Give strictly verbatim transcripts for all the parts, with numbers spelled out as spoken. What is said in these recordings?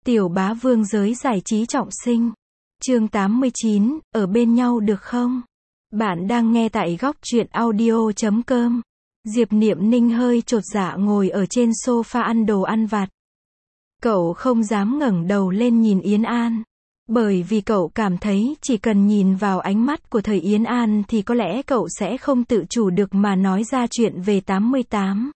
Tiểu bá vương giới giải trí trọng sinh. Chương tám mươi chín, ở bên nhau được không? Bạn đang nghe tại góc truyện audio chấm com. Diệp Niệm Ninh hơi chột dạ ngồi ở trên sofa ăn đồ ăn vặt. Cậu không dám ngẩng đầu lên nhìn Yến An. Bởi vì cậu cảm thấy chỉ cần nhìn vào ánh mắt của thời Yến An thì có lẽ cậu sẽ không tự chủ được mà nói ra chuyện về tám mươi tám.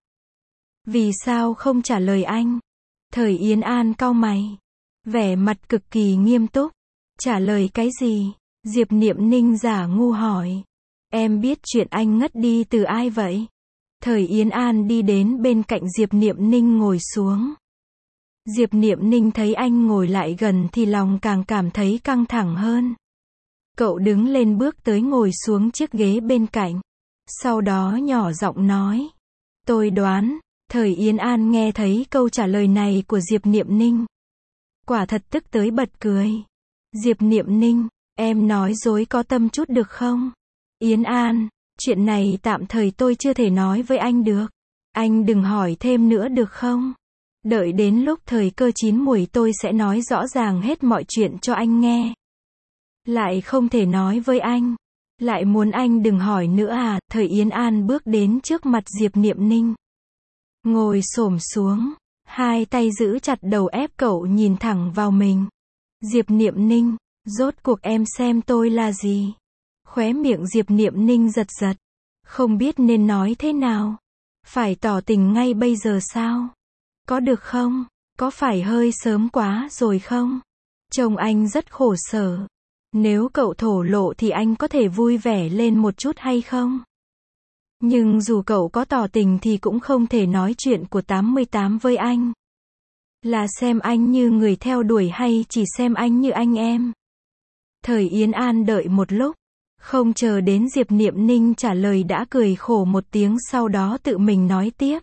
Vì sao không trả lời anh? Thời Yến An cau mày. Vẻ mặt cực kỳ nghiêm túc. Trả lời cái gì? Diệp Niệm Ninh giả ngu hỏi. Em biết chuyện anh ngất đi từ ai vậy? Thời Yến An đi đến bên cạnh Diệp Niệm Ninh ngồi xuống. Diệp Niệm Ninh thấy anh ngồi lại gần thì lòng càng cảm thấy căng thẳng hơn. Cậu đứng lên bước tới ngồi xuống chiếc ghế bên cạnh. Sau đó nhỏ giọng nói. Tôi đoán. Thời Yến An nghe thấy câu trả lời này của Diệp Niệm Ninh. Quả thật tức tới bật cười. Diệp Niệm Ninh, em nói dối có tâm chút được không? Yến An, chuyện này tạm thời tôi chưa thể nói với anh được. Anh đừng hỏi thêm nữa được không? Đợi đến lúc thời cơ chín muồi tôi sẽ nói rõ ràng hết mọi chuyện cho anh nghe. Lại không thể nói với anh. Lại muốn anh đừng hỏi nữa à? Thời Yến An bước đến trước mặt Diệp Niệm Ninh. Ngồi xổm xuống. Hai tay giữ chặt đầu ép cậu nhìn thẳng vào mình. Diệp Niệm Ninh, rốt cuộc em xem tôi là gì? Khóe miệng Diệp Niệm Ninh giật giật. Không biết nên nói thế nào. Phải tỏ tình ngay bây giờ sao? Có được không? Có phải hơi sớm quá rồi không? Trông anh rất khổ sở. Nếu cậu thổ lộ thì anh có thể vui vẻ lên một chút hay không? Nhưng dù cậu có tỏ tình thì cũng không thể nói chuyện của tám mươi tám với anh. Là xem anh như người theo đuổi hay chỉ xem anh như anh em? Thời Yến An đợi một lúc. Không chờ đến Diệp Niệm Ninh trả lời đã cười khổ một tiếng, sau đó tự mình nói tiếp.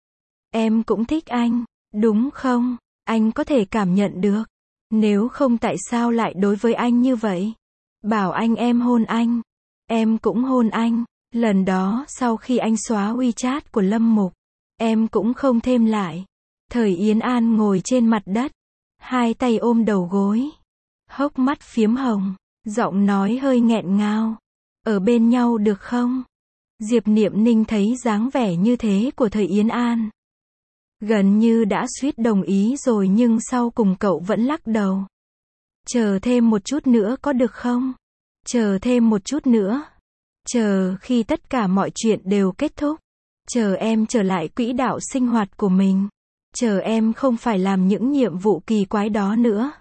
Em cũng thích anh, đúng không? Anh có thể cảm nhận được. Nếu không tại sao lại đối với anh như vậy? Bảo anh em hôn anh. Em cũng hôn anh. Lần đó sau khi anh xóa WeChat của Lâm Mục, em cũng không thêm lại. Thời Yến An ngồi trên mặt đất, hai tay ôm đầu gối, hốc mắt phiếm hồng, giọng nói hơi nghẹn ngào. Ở bên nhau được không? Diệp Niệm Ninh thấy dáng vẻ như thế của thời Yến An, gần như đã suýt đồng ý rồi, nhưng sau cùng cậu vẫn lắc đầu. Chờ thêm một chút nữa có được không? Chờ thêm một chút nữa. Chờ khi tất cả mọi chuyện đều kết thúc. Chờ em trở lại quỹ đạo sinh hoạt của mình. Chờ em không phải làm những nhiệm vụ kỳ quái đó nữa.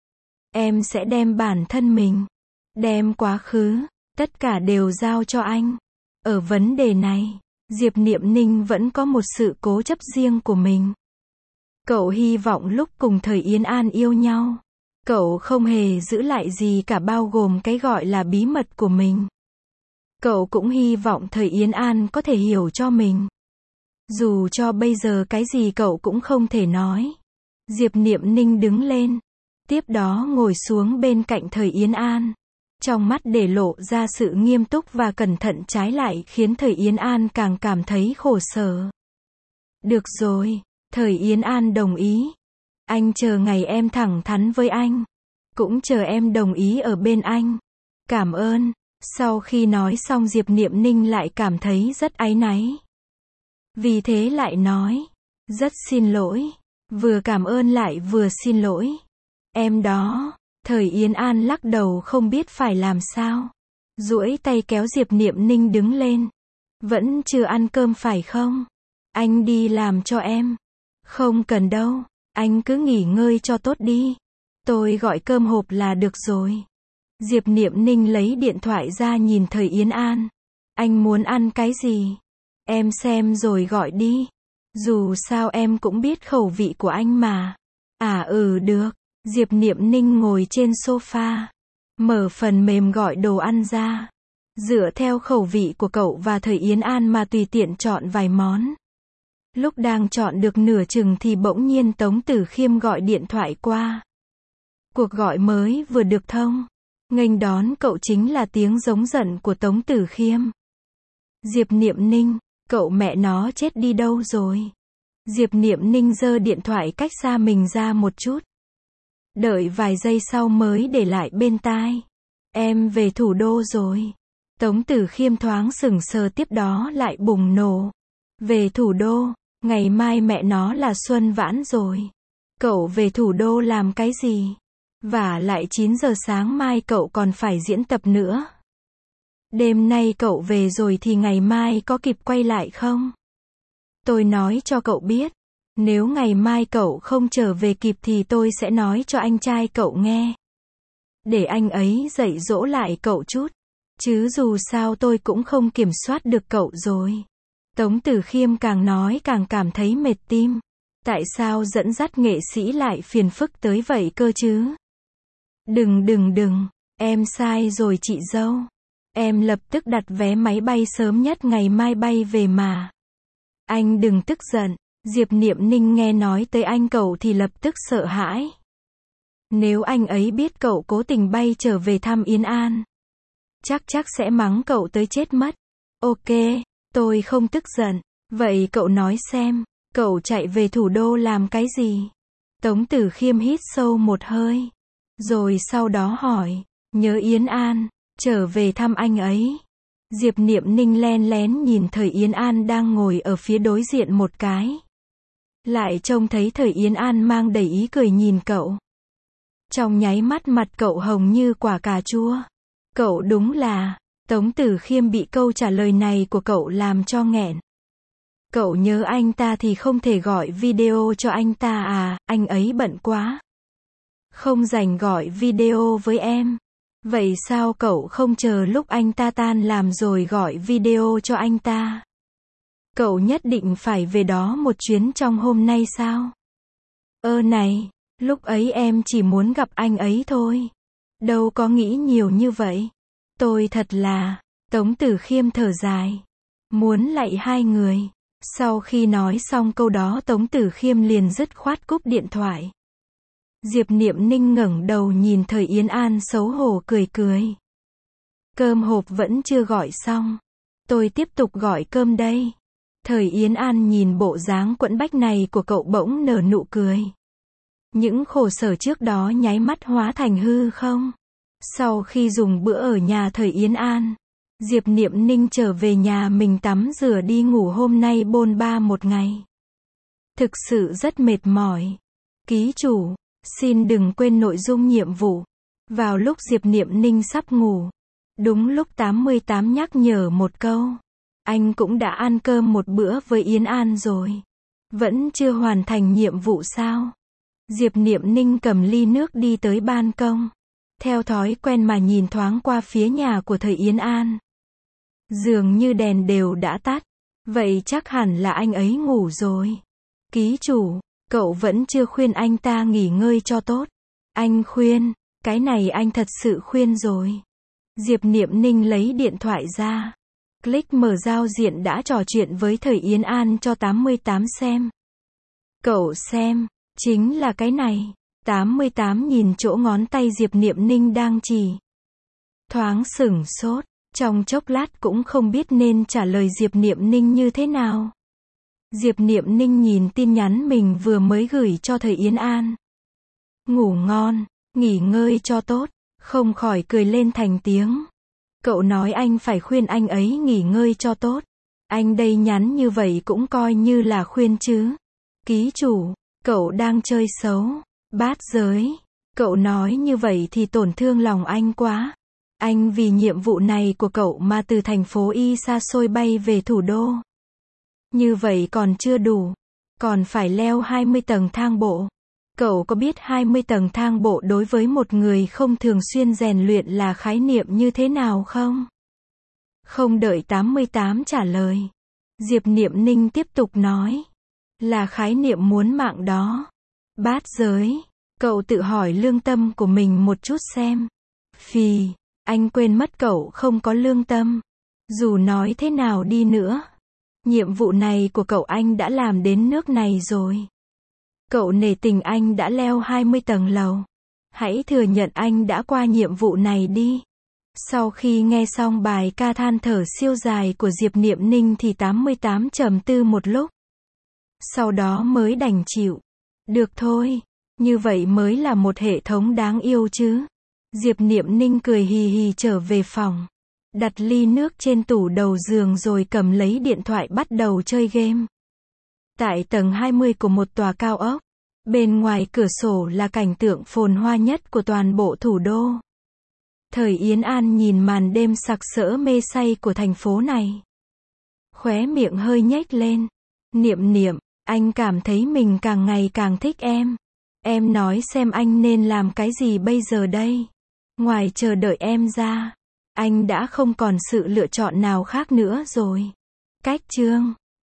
Em sẽ đem bản thân mình, đem quá khứ, tất cả đều giao cho anh. Ở vấn đề này, Diệp Niệm Ninh vẫn có một sự cố chấp riêng của mình. Cậu hy vọng lúc cùng thời Yến An yêu nhau, cậu không hề giữ lại gì cả, bao gồm cái gọi là bí mật của mình. Cậu cũng hy vọng thời Yến An có thể hiểu cho mình. Dù cho bây giờ cái gì cậu cũng không thể nói. Diệp Niệm Ninh đứng lên. Tiếp đó ngồi xuống bên cạnh thời Yến An. Trong mắt để lộ ra sự nghiêm túc và cẩn thận, trái lại khiến thời Yến An càng cảm thấy khổ sở. Được rồi. Thời Yến An đồng ý. Anh chờ ngày em thẳng thắn với anh. Cũng chờ em đồng ý ở bên anh. Cảm ơn. Sau khi nói xong Diệp Niệm Ninh lại cảm thấy rất áy náy. Vì thế lại nói. Rất xin lỗi. Vừa cảm ơn lại vừa xin lỗi. Em đó. Thời Yến An lắc đầu không biết phải làm sao. Duỗi tay kéo Diệp Niệm Ninh đứng lên. Vẫn chưa ăn cơm phải không? Anh đi làm cho em. Không cần đâu. Anh cứ nghỉ ngơi cho tốt đi. Tôi gọi cơm hộp là được rồi. Diệp Niệm Ninh lấy điện thoại ra nhìn thời Yến An. Anh muốn ăn cái gì? Em xem rồi gọi đi. Dù sao em cũng biết khẩu vị của anh mà. À ừ được. Diệp Niệm Ninh ngồi trên sofa. Mở phần mềm gọi đồ ăn ra. Dựa theo khẩu vị của cậu và thời Yến An mà tùy tiện chọn vài món. Lúc đang chọn được nửa chừng thì bỗng nhiên Tống Tử Khiêm gọi điện thoại qua. Cuộc gọi mới vừa được thông. Nghênh đón cậu chính là tiếng giống giận của Tống Tử Khiêm. Diệp Niệm Ninh, cậu mẹ nó chết đi đâu rồi? Diệp Niệm Ninh giơ điện thoại cách xa mình ra một chút. Đợi vài giây sau mới để lại bên tai. Em về thủ đô rồi. Tống Tử Khiêm thoáng sững sờ tiếp đó lại bùng nổ. Về thủ đô, ngày mai mẹ nó là Xuân Vãn rồi. Cậu về thủ đô làm cái gì? Vả lại chín giờ sáng mai cậu còn phải diễn tập nữa. Đêm nay cậu về rồi thì ngày mai có kịp quay lại không? Tôi nói cho cậu biết, nếu ngày mai cậu không trở về kịp thì tôi sẽ nói cho anh trai cậu nghe. Để anh ấy dạy dỗ lại cậu chút. Chứ dù sao tôi cũng không kiểm soát được cậu rồi. Tống Tử Khiêm càng nói càng cảm thấy mệt tim. Tại sao dẫn dắt nghệ sĩ lại phiền phức tới vậy cơ chứ? Đừng đừng đừng, em sai rồi chị dâu. Em lập tức đặt vé máy bay sớm nhất ngày mai bay về mà. Anh đừng tức giận. Diệp Niệm Ninh nghe nói tới anh cậu thì lập tức sợ hãi. Nếu anh ấy biết cậu cố tình bay trở về thăm Yến An, chắc chắc sẽ mắng cậu tới chết mất. Ok, tôi không tức giận. Vậy cậu nói xem, cậu chạy về thủ đô làm cái gì? Tống Tử Khiêm hít sâu một hơi. Rồi sau đó hỏi, nhớ Yến An, trở về thăm anh ấy. Diệp Niệm Ninh len lén nhìn Thời Yến An đang ngồi ở phía đối diện một cái. Lại trông thấy Thời Yến An mang đầy ý cười nhìn cậu. Trong nháy mắt mặt cậu hồng như quả cà chua. Cậu đúng là, Tống Tử Khiêm bị câu trả lời này của cậu làm cho nghẹn. Cậu nhớ anh ta thì không thể gọi video cho anh ta à, anh ấy bận quá. Không rảnh gọi video với em. Vậy sao cậu không chờ lúc anh ta tan làm rồi gọi video cho anh ta? Cậu nhất định phải về đó một chuyến trong hôm nay sao? Ơ này, lúc ấy em chỉ muốn gặp anh ấy thôi. Đâu có nghĩ nhiều như vậy. Tôi thật là, Tống Tử Khiêm thở dài. Muốn lạy hai người. Sau khi nói xong câu đó Tống Tử Khiêm liền dứt khoát cúp điện thoại. Diệp Niệm Ninh ngẩng đầu nhìn Thời Yến An xấu hổ cười cười. Cơm hộp vẫn chưa gọi xong. Tôi tiếp tục gọi cơm đây. Thời Yến An nhìn bộ dáng quẫn bách này của cậu bỗng nở nụ cười. Những khổ sở trước đó nháy mắt hóa thành hư không. Sau khi dùng bữa ở nhà Thời Yến An, Diệp Niệm Ninh trở về nhà mình tắm rửa đi ngủ, hôm nay bôn ba một ngày. Thực sự rất mệt mỏi. Ký chủ, xin đừng quên nội dung nhiệm vụ. Vào lúc Diệp Niệm Ninh sắp ngủ, đúng lúc tám mươi tám nhắc nhở một câu. Anh cũng đã ăn cơm một bữa với Yến An rồi. Vẫn chưa hoàn thành nhiệm vụ sao? Diệp Niệm Ninh cầm ly nước đi tới ban công. Theo thói quen mà nhìn thoáng qua phía nhà của Thời Yến An. Dường như đèn đều đã tắt. Vậy chắc hẳn là anh ấy ngủ rồi. Ký chủ, cậu vẫn chưa khuyên anh ta nghỉ ngơi cho tốt. Anh khuyên, cái này anh thật sự khuyên rồi. Diệp Niệm Ninh lấy điện thoại ra. Click mở giao diện đã trò chuyện với Thời Yến An cho tám mươi tám xem. Cậu xem, chính là cái này. tám mươi tám nhìn chỗ ngón tay Diệp Niệm Ninh đang chỉ. Thoáng sửng sốt, trong chốc lát cũng không biết nên trả lời Diệp Niệm Ninh như thế nào. Diệp Niệm Ninh nhìn tin nhắn mình vừa mới gửi cho Thời Yến An. Ngủ ngon, nghỉ ngơi cho tốt, không khỏi cười lên thành tiếng. Cậu nói anh phải khuyên anh ấy nghỉ ngơi cho tốt. Anh đây nhắn như vậy cũng coi như là khuyên chứ. Ký chủ, cậu đang chơi xấu. Bát giới, cậu nói như vậy thì tổn thương lòng anh quá. Anh vì nhiệm vụ này của cậu mà từ thành phố Y xa xôi bay về thủ đô. Như vậy còn chưa đủ. Còn phải leo hai mươi tầng thang bộ. Cậu có biết hai mươi tầng thang bộ đối với một người không thường xuyên rèn luyện là khái niệm như thế nào không? Không đợi tám mươi tám trả lời. Diệp Niệm Ninh tiếp tục nói. Là khái niệm muốn mạng đó. Bát giới, cậu tự hỏi lương tâm của mình một chút xem. Phì, anh quên mất cậu không có lương tâm. Dù nói thế nào đi nữa, nhiệm vụ này của cậu anh đã làm đến nước này rồi. Cậu nể tình anh đã leo hai mươi tầng lầu. Hãy thừa nhận anh đã qua nhiệm vụ này đi. Sau khi nghe xong bài ca than thở siêu dài của Diệp Niệm Ninh thì tám mươi tám trầm tư một lúc. Sau đó mới đành chịu. Được thôi, Như vậy mới là một hệ thống đáng yêu chứ. Diệp Niệm Ninh cười hì hì trở về phòng. Đặt ly nước trên tủ đầu giường rồi cầm lấy điện thoại bắt đầu chơi game. Tại tầng hai mươi của một tòa cao ốc, bên ngoài cửa sổ là cảnh tượng phồn hoa nhất của toàn bộ thủ đô. Thời Yến An nhìn màn đêm sặc sỡ mê say của thành phố này. Khóe miệng hơi nhếch lên. Niệm Niệm, anh cảm thấy mình càng ngày càng thích em. Em nói xem anh nên làm cái gì bây giờ đây? Ngoài chờ đợi em ra, anh đã không còn sự lựa chọn nào khác nữa rồi. Cách chương